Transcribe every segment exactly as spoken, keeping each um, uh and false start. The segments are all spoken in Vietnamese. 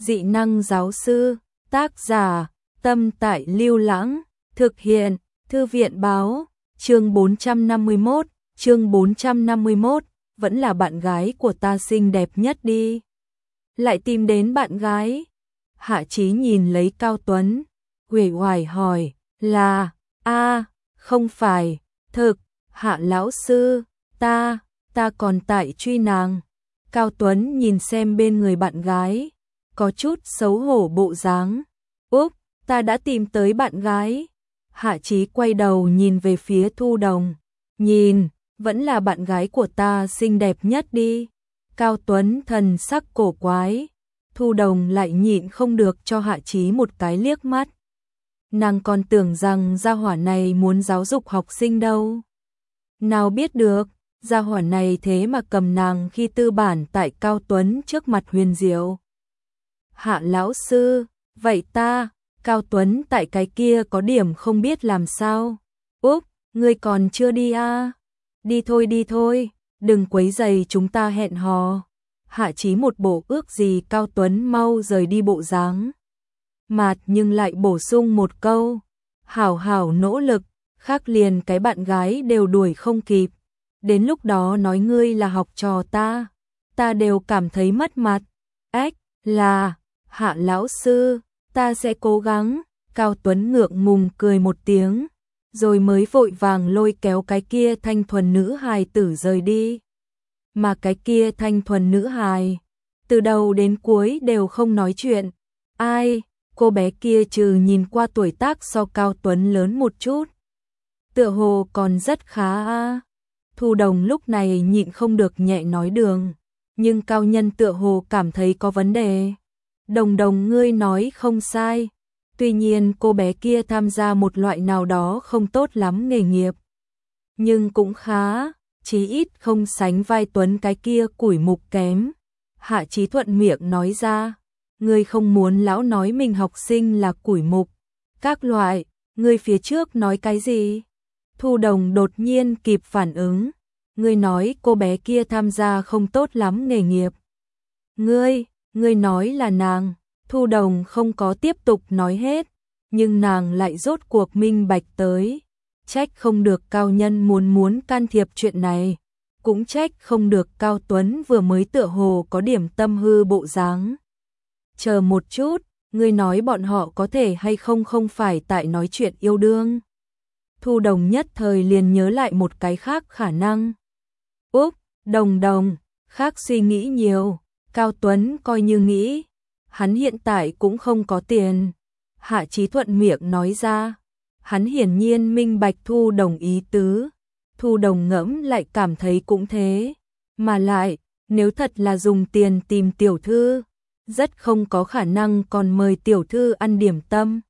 Dị năng giáo sư, tác giả, Tâm Tại Lưu Lãng, thực hiện, Thư viện báo, chương bốn trăm năm mươi mốt, chương bốn trăm năm mươi mốt, vẫn là bạn gái của ta xinh đẹp nhất đi. Lại tìm đến bạn gái. Hạ Chí nhìn lấy Cao Tuấn, uể oải hỏi, là, a không phải, thực, Hạ lão sư, ta, ta còn tại truy nàng. Cao Tuấn nhìn xem bên người bạn gái, có chút xấu hổ bộ dáng. Úp, ta đã tìm tới bạn gái. Hạ Chí quay đầu nhìn về phía Thu Đồng, nhìn, vẫn là bạn gái của ta xinh đẹp nhất đi. Cao Tuấn thần sắc cổ quái, Thu Đồng lại nhịn không được cho Hạ Chí một cái liếc mắt. Nàng còn tưởng rằng gia hỏa này muốn giáo dục học sinh đâu. Nào biết được, gia hỏa này thế mà cầm nàng khi tư bản tại Cao Tuấn trước mặt huyền diệu. Hạ lão sư, vậy ta, Cao Tuấn tại cái kia có điểm không biết làm sao. Úp, ngươi còn chưa đi à? Đi thôi đi thôi, đừng quấy rầy chúng ta hẹn hò. Hạ Chí một bộ ước gì Cao Tuấn mau rời đi bộ dáng. Mạt nhưng lại bổ sung một câu, hảo hảo nỗ lực, khác liền cái bạn gái đều đuổi không kịp. Đến lúc đó nói ngươi là học trò ta, ta đều cảm thấy mất mặt. Ếch, là, Hạ lão sư, ta sẽ cố gắng. Cao Tuấn ngượng ngùng cười một tiếng, rồi mới vội vàng lôi kéo cái kia thanh thuần nữ hài tử rời đi. Mà cái kia thanh thuần nữ hài, từ đầu đến cuối đều không nói chuyện. Ai, cô bé kia trừ nhìn qua tuổi tác so Cao Tuấn lớn một chút, tựa hồ còn rất khá a. Thu Đồng lúc này nhịn không được nhẹ nói đường, nhưng cao nhân tựa hồ cảm thấy có vấn đề. Đồng Đồng ngươi nói không sai, tuy nhiên cô bé kia tham gia một loại nào đó không tốt lắm nghề nghiệp, nhưng cũng khá, chí ít không sánh vai Tuấn cái kia củi mục kém. Hạ Chí thuận miệng nói ra, ngươi không muốn lão nói mình học sinh là củi mục, các loại, ngươi phía trước nói cái gì? Thu Đồng đột nhiên kịp phản ứng, ngươi nói cô bé kia tham gia không tốt lắm nghề nghiệp. Ngươi, ngươi nói là nàng. Thu Đồng không có tiếp tục nói hết, nhưng nàng lại rốt cuộc minh bạch tới. Trách không được cao nhân muốn muốn can thiệp chuyện này, cũng trách không được Cao Tuấn vừa mới tựa hồ có điểm tâm hư bộ dáng. Chờ một chút, ngươi nói bọn họ có thể hay không không phải tại nói chuyện yêu đương. Thu Đồng nhất thời liền nhớ lại một cái khác khả năng. Úp, Đồng Đồng, khác suy nghĩ nhiều. Cao Tuấn coi như nghĩ, hắn hiện tại cũng không có tiền. Hạ Chí thuận miệng nói ra, hắn hiển nhiên minh bạch Thu Đồng ý tứ. Thu Đồng ngẫm lại cảm thấy cũng thế, mà lại, nếu thật là dùng tiền tìm tiểu thư, rất không có khả năng còn mời tiểu thư ăn điểm tâm.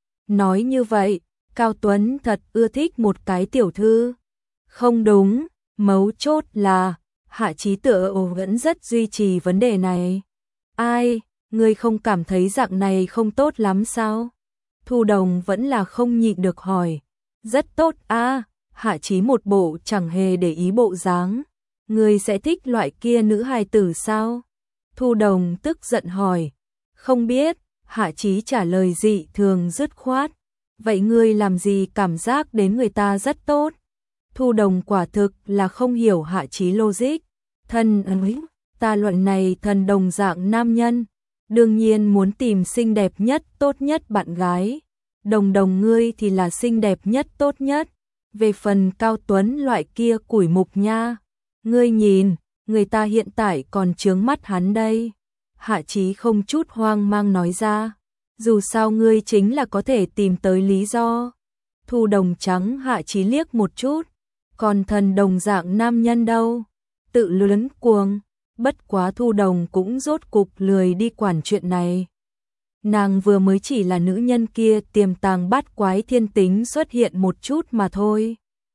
Nói như vậy, Cao Tuấn thật ưa thích một cái tiểu thư. Không đúng, mấu chốt là, Hạ Chí tựa hồ vẫn rất duy trì vấn đề này. Ai, ngươi không cảm thấy dạng này không tốt lắm sao? Thu Đồng vẫn là không nhịn được hỏi. Rất tốt a. Hạ Chí một bộ chẳng hề để ý bộ dáng. Ngươi sẽ thích loại kia nữ hài tử sao? Thu Đồng tức giận hỏi. Không biết, Hạ Chí trả lời dị thường dứt khoát. Vậy ngươi làm gì cảm giác đến người ta rất tốt? Thu Đồng quả thực là không hiểu Hạ Chí logic. Thân ấy, ta luận này thần đồng dạng nam nhân, đương nhiên muốn tìm xinh đẹp nhất, tốt nhất bạn gái. Đồng Đồng ngươi thì là xinh đẹp nhất, tốt nhất. Về phần Cao Tuấn loại kia củi mục nha, ngươi nhìn, người ta hiện tại còn chướng mắt hắn đây. Hạ Chí không chút hoang mang nói ra, dù sao ngươi chính là có thể tìm tới lý do. Thu Đồng trắng Hạ Chí liếc một chút, còn thần đồng dạng nam nhân đâu? Tự lớn cuồng, bất quá Thu Đồng cũng rốt cục lười đi quản chuyện này. Nàng vừa mới chỉ là nữ nhân kia tiềm tàng bát quái thiên tính xuất hiện một chút mà thôi.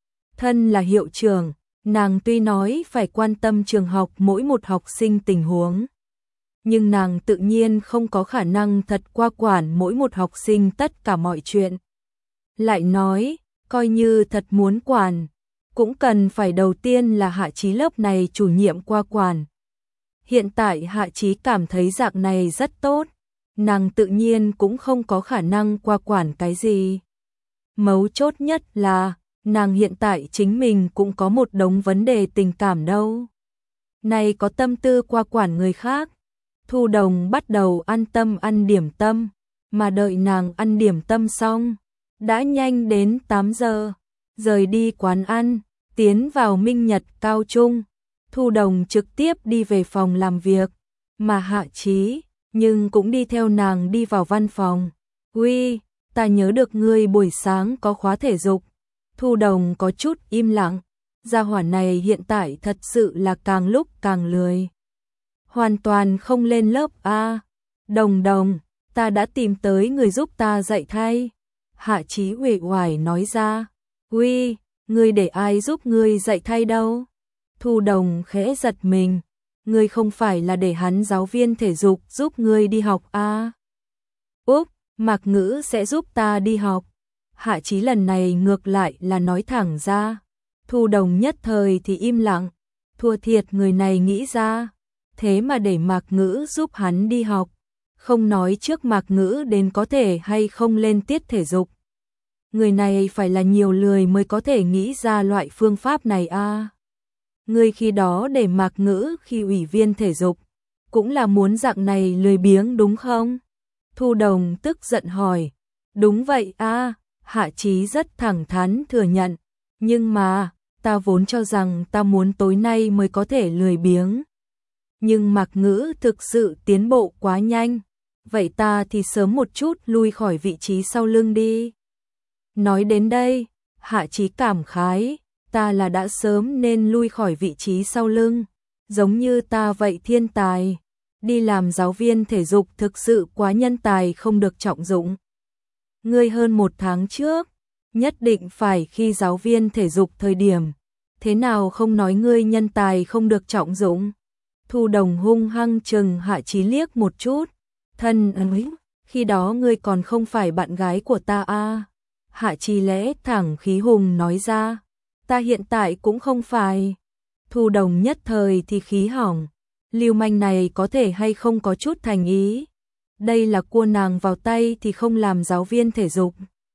Thân là hiệu trưởng, nàng tuy nói phải quan tâm trường học mỗi một học sinh tình huống, nhưng nàng tự nhiên không có khả năng thật qua quản mỗi một học sinh tất cả mọi chuyện. Lại nói, coi như thật muốn quản, cũng cần phải đầu tiên là Hạ Chí lớp này chủ nhiệm qua quản. Hiện tại Hạ Chí cảm thấy dạng này rất tốt, nàng tự nhiên cũng không có khả năng qua quản cái gì. Mấu chốt nhất là, nàng hiện tại chính mình cũng có một đống vấn đề tình cảm đâu. Này có tâm tư qua quản người khác. Thu Đồng bắt đầu an tâm ăn điểm tâm, mà đợi nàng ăn điểm tâm xong, đã nhanh đến tám giờ, rời đi quán ăn, tiến vào Minh Nhật Cao Trung. Thu Đồng trực tiếp đi về phòng làm việc, mà Hạ Chí, nhưng cũng đi theo nàng đi vào văn phòng. Uy, ta nhớ được ngươi buổi sáng có khóa thể dục. Thu Đồng có chút im lặng, gia hỏa này hiện tại thật sự là càng lúc càng lười. Hoàn toàn không lên lớp a. Đồng Đồng, ta đã tìm tới người giúp ta dạy thay. Hạ Chí uể oải nói ra. Uy, ngươi để ai giúp ngươi dạy thay đâu? Thu Đồng khẽ giật mình. Ngươi không phải là để hắn giáo viên thể dục giúp ngươi đi học a? Úp, Mạc Ngữ sẽ giúp ta đi học. Hạ Chí lần này ngược lại là nói thẳng ra. Thu Đồng nhất thời thì im lặng. Thua thiệt người này nghĩ ra. Thế mà để Mạc Ngữ giúp hắn đi học. Không nói trước Mạc Ngữ đến có thể hay không lên tiết thể dục. Người này phải là nhiều lười mới có thể nghĩ ra loại phương pháp này a. Người khi đó để Mạc Ngữ khi ủy viên thể dục, cũng là muốn dạng này lười biếng đúng không? Thu Đồng tức giận hỏi. Đúng vậy a. Hạ Chí rất thẳng thắn thừa nhận. Nhưng mà, ta vốn cho rằng ta muốn tối nay mới có thể lười biếng. Nhưng Mạc Ngữ thực sự tiến bộ quá nhanh. Vậy ta thì sớm một chút lui khỏi vị trí sau lưng đi. Nói đến đây, Hạ Chí cảm khái. Ta là đã sớm nên lui khỏi vị trí sau lưng. Giống như ta vậy thiên tài. Đi làm giáo viên thể dục thực sự quá nhân tài không được trọng dụng. Ngươi hơn một tháng trước, nhất định phải khi giáo viên thể dục thời điểm. Thế nào không nói ngươi nhân tài không được trọng dụng? Thu Đồng hung hăng chừng Hạ Chí liếc một chút. Thân ấy, khi đó ngươi còn không phải bạn gái của ta a. Hạ Chí lẽ thẳng khí hùng nói ra. Ta hiện tại cũng không phải. Thu Đồng nhất thời thì khí hỏng. Lưu manh này có thể hay không có chút thành ý. Đây là cua nàng vào tay thì không làm giáo viên thể dục.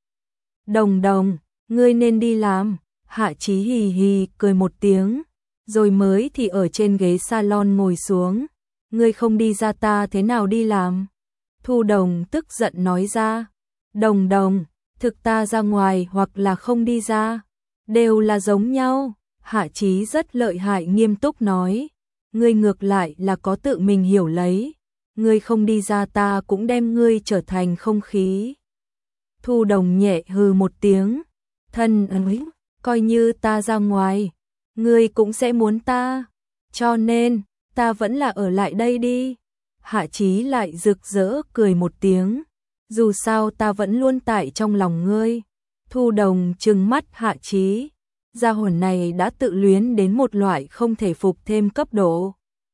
Đồng Đồng, ngươi nên đi làm. Hạ Chí hì hì cười một tiếng, rồi mới thì ở trên ghế salon ngồi xuống. Ngươi không đi ra ta thế nào đi làm? Thu Đồng tức giận nói ra. Đồng Đồng, thực ta ra ngoài hoặc là không đi ra, đều là giống nhau. Hạ Chí rất lợi hại nghiêm túc nói. Ngươi ngược lại là có tự mình hiểu lấy. Ngươi không đi ra ta cũng đem ngươi trở thành không khí. Thu Đồng nhẹ hừ một tiếng. Thân ấy, coi như ta ra ngoài, ngươi cũng sẽ muốn ta. Cho nên, ta vẫn là ở lại đây đi. Hạ Chí lại rực rỡ cười một tiếng. Dù sao ta vẫn luôn tại trong lòng ngươi. Thu Đồng trừng mắt Hạ Chí. Gia hồn này đã tự luyến đến một loại không thể phục thêm cấp độ.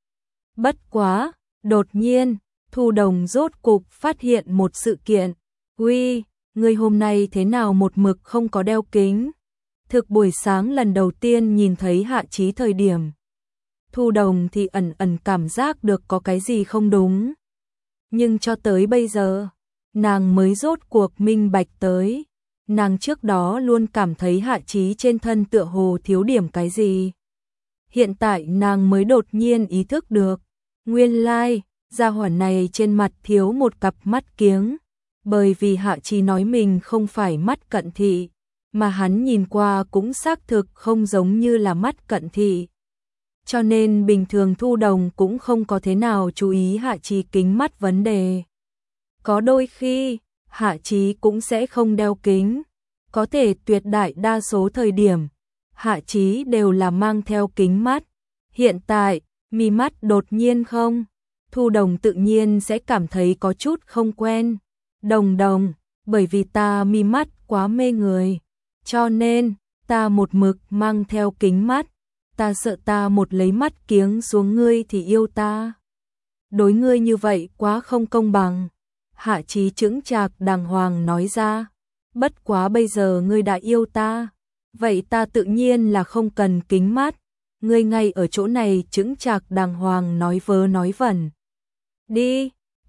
Bất quá, đột nhiên, Thu Đồng rốt cục phát hiện một sự kiện. Uy, ngươi hôm nay thế nào một mực không có đeo kính? Thực buổi sáng lần đầu tiên nhìn thấy Hạ Chí thời điểm. Thu Đồng thì ẩn ẩn cảm giác được có cái gì không đúng. Nhưng cho tới bây giờ, nàng mới rốt cuộc minh bạch tới. Nàng trước đó luôn cảm thấy Hạ Chí trên thân tựa hồ thiếu điểm cái gì. Hiện tại nàng mới đột nhiên ý thức được. Nguyên lai, gia hỏa này trên mặt thiếu một cặp mắt kiếng. Bởi vì Hạ Chí nói mình không phải mắt cận thị, mà hắn nhìn qua cũng xác thực không giống như là mắt cận thị. Cho nên bình thường Thu Đồng cũng không có thế nào chú ý Hạ Chí kính mắt vấn đề. Có đôi khi, Hạ Chí cũng sẽ không đeo kính. Có thể tuyệt đại đa số thời điểm, Hạ Chí đều là mang theo kính mắt. Hiện tại, mi mắt đột nhiên không. Thu Đồng tự nhiên sẽ cảm thấy có chút không quen. Đồng Đồng, bởi vì ta mi mắt quá mê người. Cho nên, ta một mực mang theo kính mắt. Ta sợ ta một lấy mắt kiếng xuống ngươi thì yêu ta. Đối ngươi như vậy quá không công bằng. Hạ Chí chững chạc đàng hoàng nói ra. Bất quá bây giờ ngươi đã yêu ta. Vậy ta tự nhiên là không cần kính mắt. Ngươi ngay ở chỗ này chững chạc đàng hoàng nói vớ nói vẩn. Đi,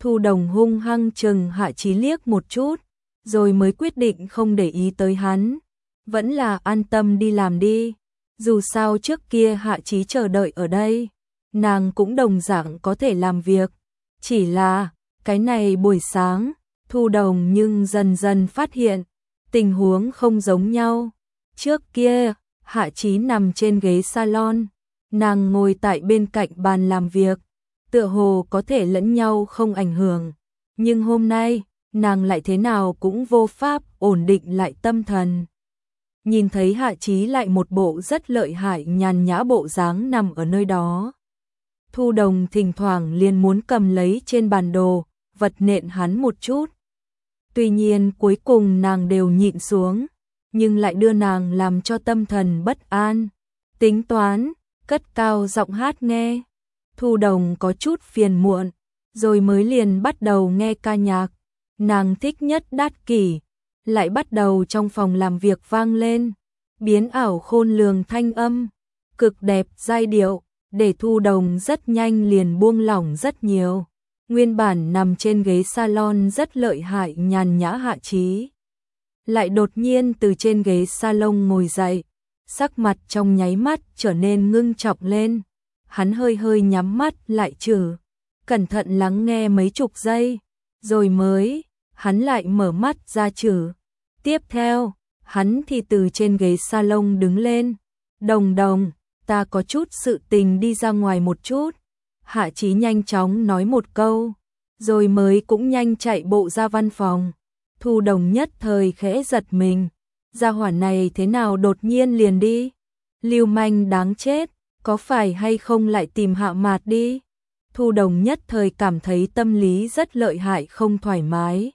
Thu Đồng hung hăng chừng Hạ Chí liếc một chút, rồi mới quyết định không để ý tới hắn. Vẫn là an tâm đi làm đi. Dù sao trước kia Hạ Chí chờ đợi ở đây, nàng cũng đồng dạng có thể làm việc. Chỉ là, cái này buổi sáng, Thu Đồng nhưng dần dần phát hiện, tình huống không giống nhau. Trước kia, Hạ Chí nằm trên ghế salon, nàng ngồi tại bên cạnh bàn làm việc, tựa hồ có thể lẫn nhau không ảnh hưởng. Nhưng hôm nay, nàng lại thế nào cũng vô pháp ổn định lại tâm thần. Nhìn thấy Hạ Chí lại một bộ rất lợi hại nhàn nhã bộ dáng nằm ở nơi đó. Thu Đồng thỉnh thoảng liền muốn cầm lấy trên bàn đồ, vật nện hắn một chút. Tuy nhiên cuối cùng nàng đều nhịn xuống, nhưng lại đưa nàng làm cho tâm thần bất an. Tính toán, cất cao giọng hát nghe. Thu Đồng có chút phiền muộn, rồi mới liền bắt đầu nghe ca nhạc. Nàng thích nhất Đát Kỷ, lại bắt đầu trong phòng làm việc vang lên, biến ảo khôn lường thanh âm, cực đẹp giai điệu, để Thu Đồng rất nhanh liền buông lỏng rất nhiều. Nguyên bản nằm trên ghế salon rất lợi hại nhàn nhã Hạ Chí, lại đột nhiên từ trên ghế salon ngồi dậy, sắc mặt trong nháy mắt trở nên ngưng trọng lên. Hắn hơi hơi nhắm mắt lại trừ, cẩn thận lắng nghe mấy chục giây, rồi mới, hắn lại mở mắt ra trừ. Tiếp theo, hắn thì từ trên ghế salon đứng lên. Đồng Đồng, ta có chút sự tình đi ra ngoài một chút. Hạ Chí nhanh chóng nói một câu, rồi mới cũng nhanh chạy bộ ra văn phòng. Thu Đồng nhất thời khẽ giật mình, gia hỏa này thế nào đột nhiên liền đi? Lưu manh đáng chết, có phải hay không lại tìm Hạ Mạt đi? Thu Đồng nhất thời cảm thấy tâm lý rất lợi hại không thoải mái.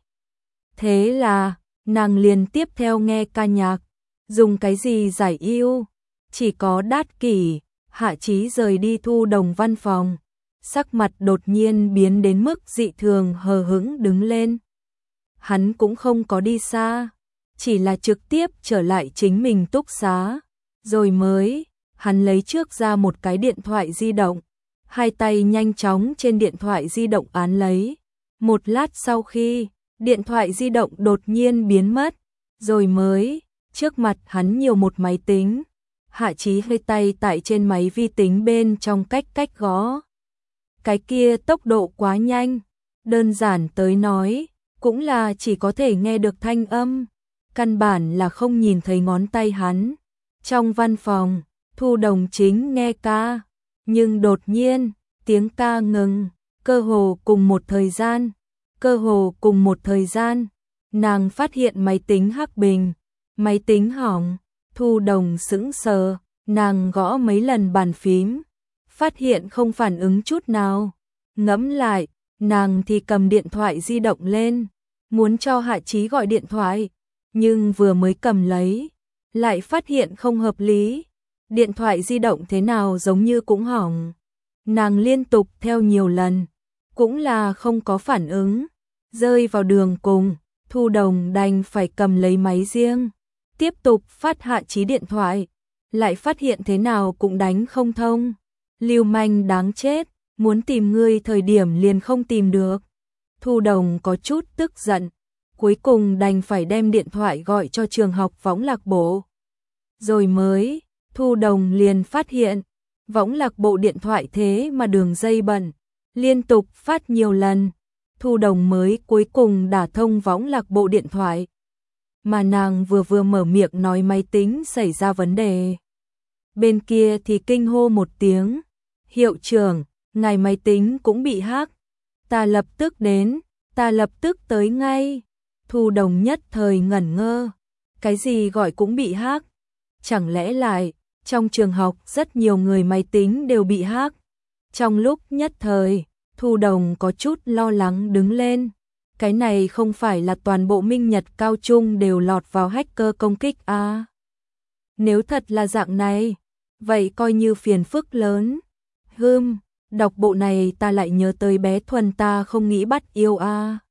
Thế là, nàng liền tiếp theo nghe ca nhạc, dùng cái gì giải yêu? Chỉ có Đát Kỷ. Hạ Chí rời đi Thu Đồng văn phòng, sắc mặt đột nhiên biến đến mức dị thường hờ hững đứng lên. Hắn cũng không có đi xa, chỉ là trực tiếp trở lại chính mình túc xá, rồi mới, hắn lấy trước ra một cái điện thoại di động, hai tay nhanh chóng trên điện thoại di động án lấy. Một lát sau khi, điện thoại di động đột nhiên biến mất, rồi mới, trước mặt hắn nhiều một máy tính. Hạ Chí hơi tay tại trên máy vi tính bên trong cách cách gõ. Cái kia tốc độ quá nhanh, đơn giản tới nói, cũng là chỉ có thể nghe được thanh âm, căn bản là không nhìn thấy ngón tay hắn. Trong văn phòng, Thu Đồng chính nghe ca, nhưng đột nhiên, tiếng ca ngừng, cơ hồ cùng một thời gian, cơ hồ cùng một thời gian, nàng phát hiện máy tính hắc bình, máy tính hỏng. Thu Đồng sững sờ, nàng gõ mấy lần bàn phím, phát hiện không phản ứng chút nào. Ngẫm lại, nàng thì cầm điện thoại di động lên, muốn cho Hạ Chí gọi điện thoại, nhưng vừa mới cầm lấy, lại phát hiện không hợp lý. Điện thoại di động thế nào giống như cũng hỏng. Nàng liên tục theo nhiều lần, cũng là không có phản ứng. Rơi vào đường cùng, Thu Đồng đành phải cầm lấy máy riêng, tiếp tục phát Hạ Chí điện thoại, lại phát hiện thế nào cũng đánh không thông. Lưu manh đáng chết, muốn tìm ngươi thời điểm liền không tìm được. Thu Đồng có chút tức giận, cuối cùng đành phải đem điện thoại gọi cho trường học võng lạc bộ. Rồi mới, Thu Đồng liền phát hiện, võng lạc bộ điện thoại thế mà đường dây bận, liên tục phát nhiều lần. Thu Đồng mới cuối cùng đả thông võng lạc bộ điện thoại. Mà nàng vừa vừa mở miệng nói máy tính xảy ra vấn đề. Bên kia thì kinh hô một tiếng, hiệu trưởng, ngài máy tính cũng bị hack. Ta lập tức đến, ta lập tức tới ngay. Thu Đồng nhất thời ngẩn ngơ, cái gì gọi cũng bị hack? Chẳng lẽ lại, trong trường học rất nhiều người máy tính đều bị hack? Trong lúc nhất thời, Thu Đồng có chút lo lắng đứng lên. Cái này không phải là toàn bộ Minh Nhật cao trung đều lọt vào hacker công kích à? Nếu thật là dạng này, vậy coi như phiền phức lớn. Hừm, đọc bộ này ta lại nhớ tới bé Thuần ta không nghĩ bắt yêu à?